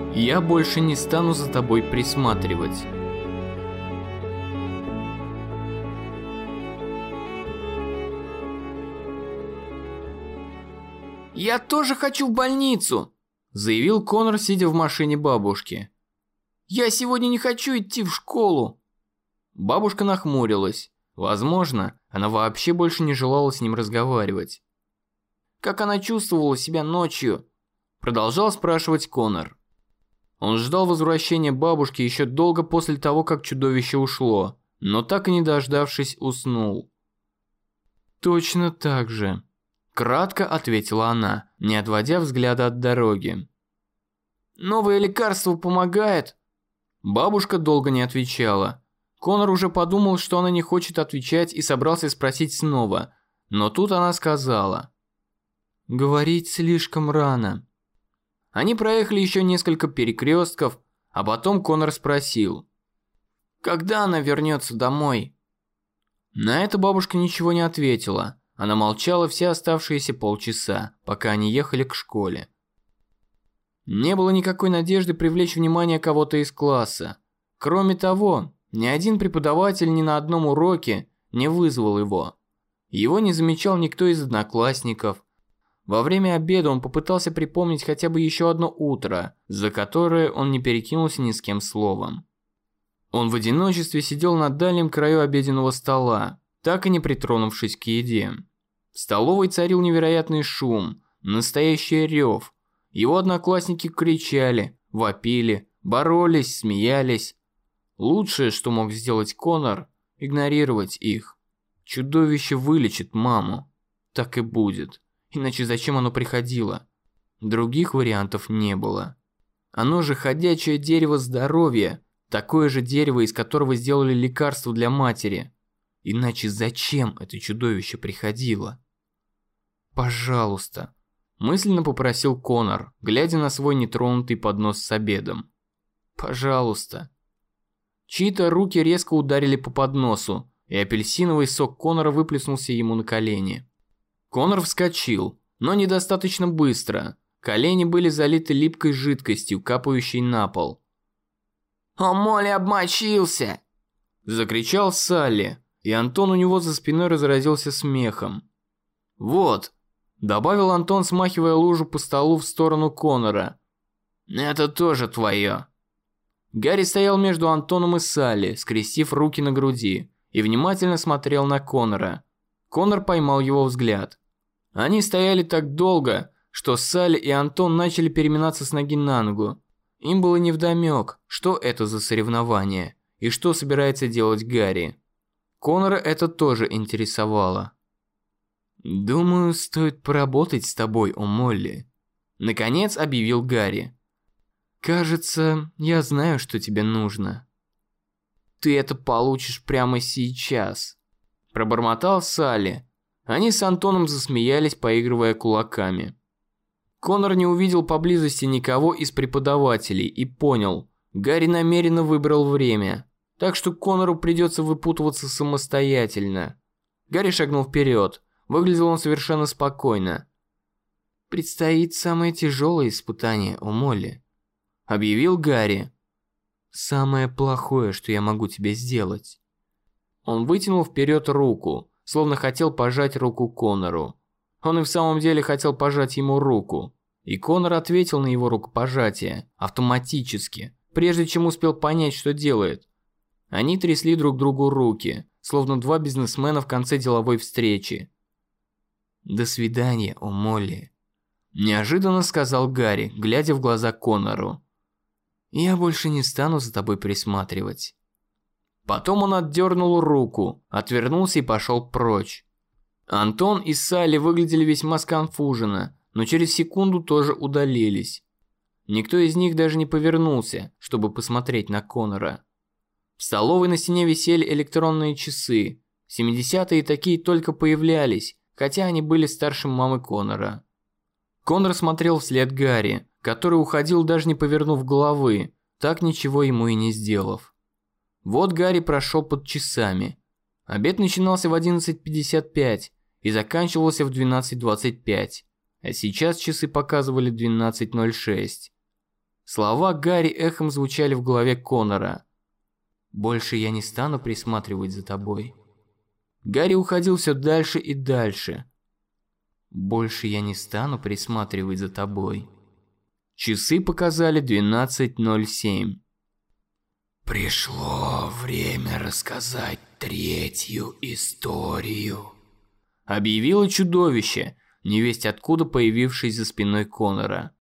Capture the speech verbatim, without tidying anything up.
Я больше не стану за тобой присматривать. «Я тоже хочу в больницу!» – заявил Конор, сидя в машине бабушки. «Я сегодня не хочу идти в школу!» Бабушка нахмурилась. Возможно, она вообще больше не желала с ним разговаривать. «Как она чувствовала себя ночью?» – продолжал спрашивать Конор. Он ждал возвращения бабушки еще долго после того, как чудовище ушло, но так и не дождавшись, уснул. «Точно так же», – кратко ответила она, не отводя взгляда от дороги. «Новое лекарство помогает?» Бабушка долго не отвечала. Конор уже подумал, что она не хочет отвечать, и собрался спросить снова, но тут она сказала: «Говорить слишком рано». Они проехали еще несколько перекрестков, а потом Конор спросил: «Когда она вернется домой?» На это бабушка ничего не ответила. Она молчала все оставшиеся полчаса, пока они ехали к школе. Не было никакой надежды привлечь внимание кого-то из класса. Кроме того, ни один преподаватель ни на одном уроке не вызвал его. Его не замечал никто из одноклассников. Во время обеда он попытался припомнить хотя бы еще одно утро, за которое он не перекинулся ни с кем словом. Он в одиночестве сидел на дальнем краю обеденного стола, так и не притронувшись к еде. В столовой царил невероятный шум, настоящий рев. Его одноклассники кричали, вопили, боролись, смеялись. Лучшее, что мог сделать Конор, игнорировать их. Чудовище вылечит маму. Так и будет. Иначе зачем оно приходило? Других вариантов не было. Оно же ходячее дерево здоровья, такое же дерево, из которого сделали лекарство для матери. Иначе зачем это чудовище приходило? «Пожалуйста», – мысленно попросил Конор, глядя на свой нетронутый поднос с обедом. «Пожалуйста». Чьи-то руки резко ударили по подносу, и апельсиновый сок Конора выплеснулся ему на колени. Конор вскочил, но недостаточно быстро. Колени были залиты липкой жидкостью, капающей на пол. «О, Молли обмочился!» – закричал Салли, и Антон у него за спиной разразился смехом. «Вот», – добавил Антон, смахивая лужу по столу в сторону Конора. «Это тоже твое». Гарри стоял между Антоном и Салли, скрестив руки на груди, и внимательно смотрел на Конора. Конор поймал его взгляд. Они стояли так долго, что Салли и Антон начали переминаться с ноги на ногу. Им было невдомёк, что это за соревнование и что собирается делать Гарри. Конора это тоже интересовало. «Думаю, стоит поработать с тобой, о Молли», – наконец объявил Гарри. «Кажется, я знаю, что тебе нужно». «Ты это получишь прямо сейчас», – пробормотал Салли. Они с Антоном засмеялись, поигрывая кулаками. Конор не увидел поблизости никого из преподавателей и понял, Гарри намеренно выбрал время, так что Конору придется выпутываться самостоятельно. Гарри шагнул вперед, выглядел он совершенно спокойно. «Предстоит самое тяжелое испытание, о Молли», – объявил Гарри. «Самое плохое, что я могу тебе сделать». Он вытянул вперед руку, словно хотел пожать руку Конору. Он и в самом деле хотел пожать ему руку. И Конор ответил на его рукопожатие, автоматически, прежде чем успел понять, что делает. Они трясли друг другу руки, словно два бизнесмена в конце деловой встречи. «До свидания, о Молли», – неожиданно сказал Гарри, глядя в глаза Конору. «Я больше не стану за тобой присматривать». Потом он отдернул руку, отвернулся и пошел прочь. Антон и Салли выглядели весьма сконфуженно, но через секунду тоже удалились. Никто из них даже не повернулся, чтобы посмотреть на Конора. В столовой на стене висели электронные часы. В семидесятые такие только появлялись, хотя они были старше мамы Конора. Конор смотрел вслед Гарри, который уходил, даже не повернув головы, так ничего ему и не сделав. Вот Гарри прошел под часами. Обед начинался в одиннадцать пятьдесят пять и заканчивался в двенадцать двадцать пять, а сейчас часы показывали двенадцать ноль шесть. Слова Гарри эхом звучали в голове Конора. «Больше я не стану присматривать за тобой». Гарри уходил все дальше и дальше. «Больше я не стану присматривать за тобой». Часы показали двенадцать ноль семь. «Пришло время рассказать третью историю», — объявило чудовище, невесть откуда появившись за спиной Конора.